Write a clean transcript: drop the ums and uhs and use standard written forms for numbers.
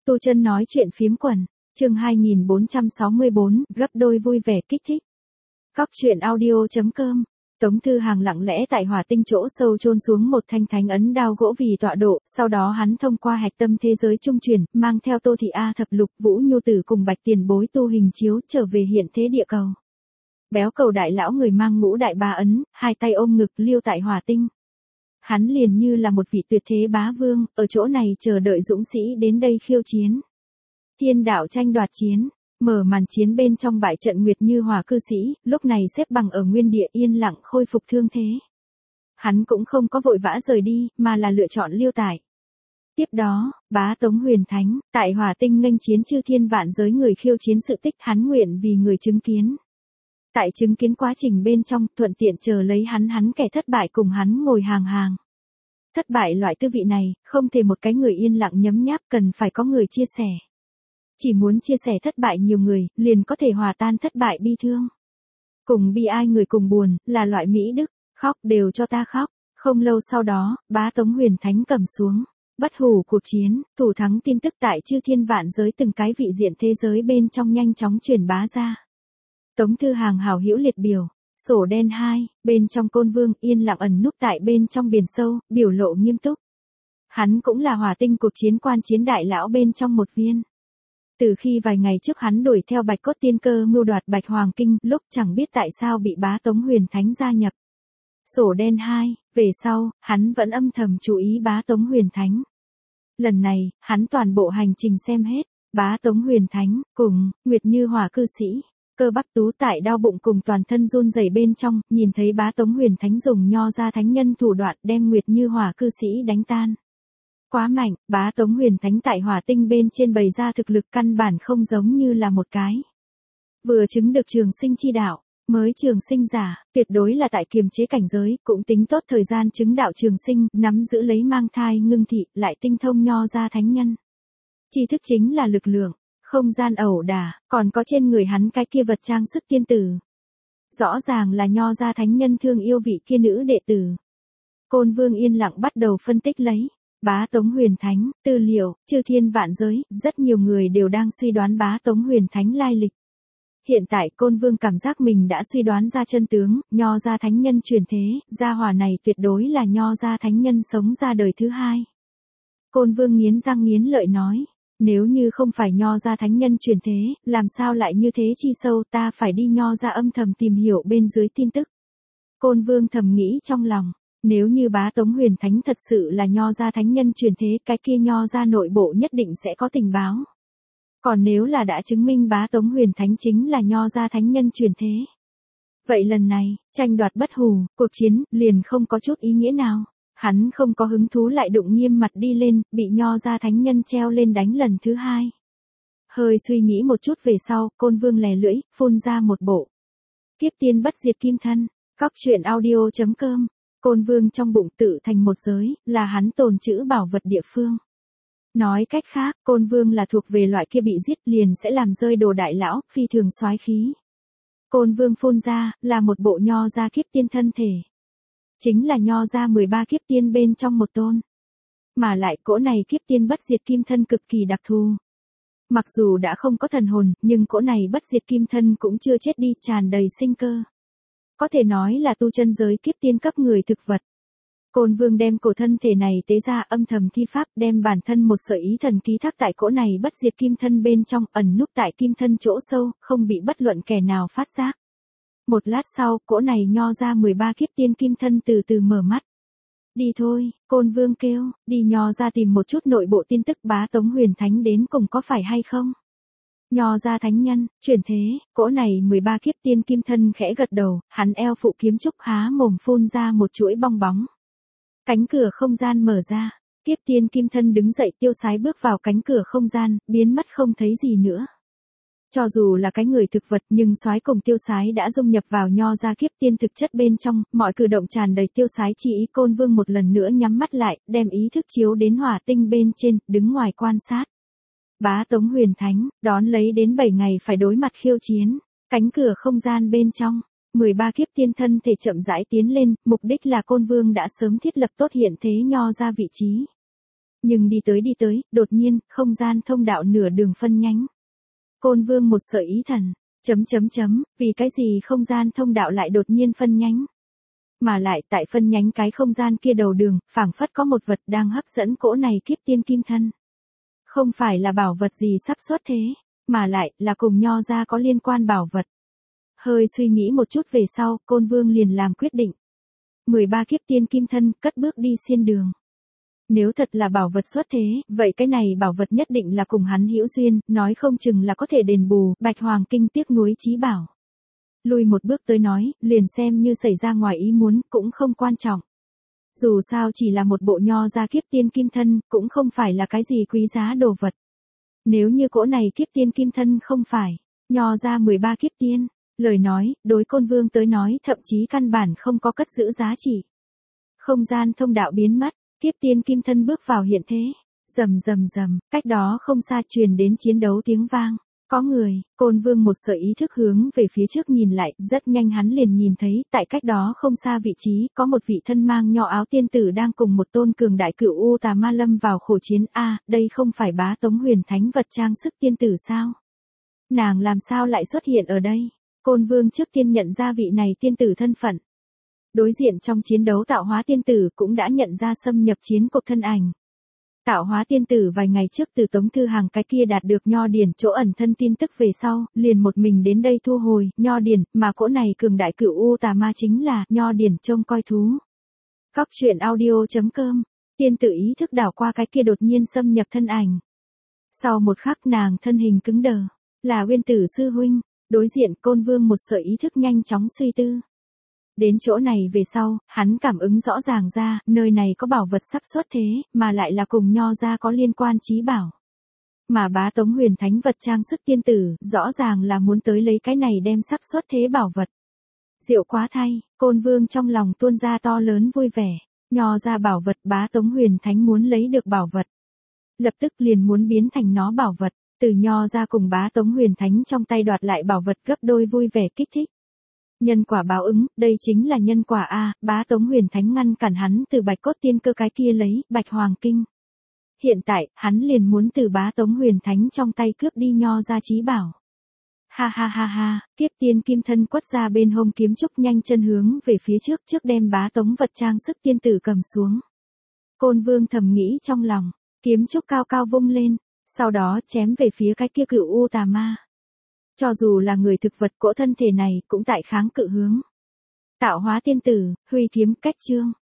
Tu Chân nói chuyện phiếm quần, chương 2464, gấp đôi vui vẻ kích thích. Cóc truyện audio.com. Tống Thư Hàng lặng lẽ tại hỏa tinh chỗ sâu chôn xuống một thanh thánh ấn đao gỗ vì tọa độ, sau đó hắn thông qua hạch tâm thế giới trung truyền, mang theo Tô Thị A thập lục, Vũ Nhu Tử cùng Bạch Tiền Bối tu hình chiếu trở về hiện thế địa cầu. Béo cầu đại lão người mang ngũ đại ba ấn, hai tay ôm ngực liêu tại hỏa tinh. Hắn liền như là một vị tuyệt thế bá vương, ở chỗ này chờ đợi dũng sĩ đến đây khiêu chiến. Thiên đạo tranh đoạt chiến, mở màn chiến bên trong bại trận Nguyệt Như Hỏa cư sĩ, lúc này xếp bằng ở nguyên địa yên lặng khôi phục thương thế. Hắn cũng không có vội vã rời đi, mà là lựa chọn liêu tại. Tiếp đó, bá Tống Huyền Thánh, tại hỏa tinh nghênh chiến chư thiên vạn giới người khiêu chiến sự tích, hắn nguyện vì người chứng kiến. Tại chứng kiến quá trình bên trong, thuận tiện chờ lấy hắn kẻ thất bại cùng hắn ngồi hàng. Thất bại loại tư vị này, không thể một cái người yên lặng nhấm nháp, cần phải có người chia sẻ. Chỉ muốn chia sẻ thất bại nhiều người, liền có thể hòa tan thất bại bi thương. Cùng bi ai người cùng buồn, là loại mỹ đức, khóc đều cho ta khóc. Không lâu sau đó, bá Tống Huyền Thánh cầm xuống, bất hủ cuộc chiến, thủ thắng tin tức tại chư thiên vạn giới từng cái vị diện thế giới bên trong nhanh chóng truyền bá ra. Tống Thư Hàng hào hữu liệt biểu, sổ đen 2, bên trong Côn Vương yên lặng ẩn núp tại bên trong biển sâu, biểu lộ nghiêm túc. Hắn cũng là hỏa tinh cuộc chiến quan chiến đại lão bên trong một viên. Từ khi vài ngày trước hắn đuổi theo Bạch Cốt Tiên Cơ mưu đoạt Bạch Hoàng Kinh, lúc chẳng biết tại sao bị bá Tống Huyền Thánh gia nhập. Sổ đen 2, về sau, hắn vẫn âm thầm chú ý bá Tống Huyền Thánh. Lần này, hắn toàn bộ hành trình xem hết, bá Tống Huyền Thánh, cùng, Nguyệt Như Hỏa cư sĩ, cơ bắp tú tại đau bụng cùng toàn thân run rẩy bên trong, nhìn thấy bá Tống Huyền Thánh dùng nho ra thánh nhân thủ đoạn đem Nguyệt Như Hỏa cư sĩ đánh tan. Quá mạnh, bá Tống Huyền Thánh tại hỏa tinh bên trên bày ra thực lực căn bản không giống như là một cái. Vừa chứng được trường sinh chi đạo, mới trường sinh giả, tuyệt đối là tại kiềm chế cảnh giới, cũng tính tốt thời gian chứng đạo trường sinh, nắm giữ lấy mang thai ngưng thị, lại tinh thông nho ra thánh nhân. Tri thức chính là lực lượng, không gian ẩu đả, còn có trên người hắn cái kia vật trang sức tiên tử. Rõ ràng là nho ra thánh nhân thương yêu vị kia nữ đệ tử. Côn Vương yên lặng bắt đầu phân tích lấy. Bá Tống Huyền Thánh, tư liệu, chư thiên vạn giới, rất nhiều người đều đang suy đoán bá Tống Huyền Thánh lai lịch. Hiện tại Côn Vương cảm giác mình đã suy đoán ra chân tướng, nho ra thánh nhân truyền thế, gia hỏa này tuyệt đối là nho ra thánh nhân sống ra đời thứ hai. Côn Vương nghiến răng nghiến lợi nói, nếu như không phải nho ra thánh nhân truyền thế, làm sao lại như thế chi sâu, ta phải đi nho ra âm thầm tìm hiểu bên dưới tin tức. Côn Vương thầm nghĩ trong lòng. Nếu như bá Tống Huyền Thánh thật sự là nho ra thánh nhân truyền thế, cái kia nho ra nội bộ nhất định sẽ có tình báo. Còn nếu là đã chứng minh bá Tống Huyền Thánh chính là nho ra thánh nhân truyền thế. Vậy lần này, tranh đoạt bất hủ, cuộc chiến, liền không có chút ý nghĩa nào. Hắn không có hứng thú lại đụng nghiêm mặt đi lên, bị nho ra thánh nhân treo lên đánh lần thứ hai. Hơi suy nghĩ một chút về sau, Côn Vương lè lưỡi, phun ra một bộ. Kiếp tiên bất diệt kim thân, cóc truyện audio.com. Côn Vương trong bụng tự thành một giới, là hắn tồn trữ bảo vật địa phương. Nói cách khác, Côn Vương là thuộc về loại kia bị giết liền sẽ làm rơi đồ đại lão, phi thường soái khí. Côn Vương phun ra, là một bộ nho ra kiếp tiên thân thể. Chính là nho ra 13 kiếp tiên bên trong một tôn. Mà lại cỗ này kiếp tiên bất diệt kim thân cực kỳ đặc thù. Mặc dù đã không có thần hồn, nhưng cỗ này bất diệt kim thân cũng chưa chết đi, tràn đầy sinh cơ. Có thể nói là tu chân giới kiếp tiên cấp người thực vật. Côn Vương đem cổ thân thể này tế ra âm thầm thi pháp, đem bản thân một sợi ý thần ký thác tại cỗ này bất diệt kim thân bên trong, ẩn núp tại kim thân chỗ sâu, không bị bất luận kẻ nào phát giác. Một lát sau, cỗ này nho ra 13 kiếp tiên kim thân từ từ mở mắt. Đi thôi, Côn Vương kêu, đi nho ra tìm một chút nội bộ tin tức bá Tống Huyền Thánh đến cùng có phải hay không. Nho ra thánh nhân, chuyển thế, cỗ này 13 kiếp tiên kim thân khẽ gật đầu, hắn eo phụ kiếm trúc há mồm phun ra một chuỗi bong bóng. Cánh cửa không gian mở ra, kiếp tiên kim thân đứng dậy tiêu sái bước vào cánh cửa không gian, biến mất không thấy gì nữa. Cho dù là cái người thực vật nhưng soái cùng tiêu sái đã dung nhập vào nho ra kiếp tiên thực chất bên trong, mọi cử động tràn đầy tiêu sái chi ý. Côn Vương một lần nữa nhắm mắt lại, đem ý thức chiếu đến hỏa tinh bên trên, đứng ngoài quan sát. Bá Tống Huyền Thánh, đón lấy đến 7 ngày phải đối mặt khiêu chiến, cánh cửa không gian bên trong, 13 kiếp tiên thân thể chậm rãi tiến lên, mục đích là Côn Vương đã sớm thiết lập tốt hiện thế nho ra vị trí. Nhưng đi tới, đột nhiên, không gian thông đạo nửa đường phân nhánh. Côn Vương một sợi ý thần, vì cái gì không gian thông đạo lại đột nhiên phân nhánh? Mà lại tại phân nhánh cái không gian kia đầu đường, phảng phất có một vật đang hấp dẫn cỗ này kiếp tiên kim thân. Không phải là bảo vật gì sắp xuất thế, mà lại là cùng Nho gia có liên quan bảo vật. Hơi suy nghĩ một chút về sau, Côn Vương liền làm quyết định. 13 kiếp tiên kim thân, cất bước đi xiên đường. Nếu thật là bảo vật xuất thế, vậy cái này bảo vật nhất định là cùng hắn hữu duyên, nói không chừng là có thể đền bù, Bạch Hoàng Kinh tiếc nuối chí bảo. Lùi một bước tới nói, liền xem như xảy ra ngoài ý muốn, cũng không quan trọng. Dù sao chỉ là một bộ Nho gia kiếp tiên kim thân, cũng không phải là cái gì quý giá đồ vật. Nếu như cỗ này kiếp tiên kim thân không phải Nho gia 13 kiếp tiên, lời nói, đối Côn Vương tới nói thậm chí căn bản không có cất giữ giá trị. Không gian thông đạo biến mất, kiếp tiên kim thân bước vào hiện thế. Rầm, cách đó không xa truyền đến chiến đấu tiếng vang. Có người, Côn Vương một sợi ý thức hướng về phía trước nhìn lại, rất nhanh hắn liền nhìn thấy, tại cách đó không xa vị trí, có một vị thân mang nho áo tiên tử đang cùng một tôn cường đại cựu U Tà Ma lâm vào khổ chiến. Đây không phải Bá Tống Huyền Thánh vật trang sức tiên tử sao? Nàng làm sao lại xuất hiện ở đây? Côn Vương trước tiên nhận ra vị này tiên tử thân phận. Đối diện trong chiến đấu Tạo Hóa tiên tử cũng đã nhận ra xâm nhập chiến cuộc thân ảnh. Tạo Hóa tiên tử vài ngày trước từ Tống Thư Hàng cái kia đạt được Nho Điển chỗ ẩn thân tin tức về sau, liền một mình đến đây thu hồi Nho Điển, mà cỗ này cường đại cựu U Tà Ma chính là Nho Điển trông coi thú. Cóc truyện audio.com, tiên tử ý thức đảo qua cái kia đột nhiên xâm nhập thân ảnh. Sau một khắc nàng thân hình cứng đờ, là Uyên Tử sư huynh. Đối diện Côn Vương một sợi ý thức nhanh chóng suy tư. Đến chỗ này về sau, hắn cảm ứng rõ ràng ra, nơi này có bảo vật sắp xuất thế, mà lại là cùng Nho gia có liên quan chí bảo. Mà Bá Tống Huyền Thánh vật trang sức tiên tử, rõ ràng là muốn tới lấy cái này đem sắp xuất thế bảo vật. Diệu quá thay, Côn Vương trong lòng tuôn ra to lớn vui vẻ. Nho gia bảo vật, Bá Tống Huyền Thánh muốn lấy được bảo vật. Lập tức liền muốn biến thành nó bảo vật. Từ Nho gia cùng Bá Tống Huyền Thánh trong tay đoạt lại bảo vật gấp đôi vui vẻ kích thích. Nhân quả báo ứng, đây chính là nhân quả Bá Tống Huyền Thánh ngăn cản hắn từ Bạch Cốt Tiên Cơ cái kia lấy Bạch Hoàng Kinh. Hiện tại, hắn liền muốn từ Bá Tống Huyền Thánh trong tay cướp đi Nho gia chí bảo. Ha, kiếp tiên kim thân quất ra bên hông kiếm trúc nhanh chân hướng về phía trước đem Bá Tống vật trang sức tiên tử cầm xuống. Côn Vương thầm nghĩ trong lòng, kiếm trúc cao cao vung lên. Sau đó chém về phía cái kia cựu U Tà Ma. Cho dù là người thực vật cỗ thân thể này cũng tại kháng cự hướng. Tạo Hóa tiên tử, huy kiếm cách chương.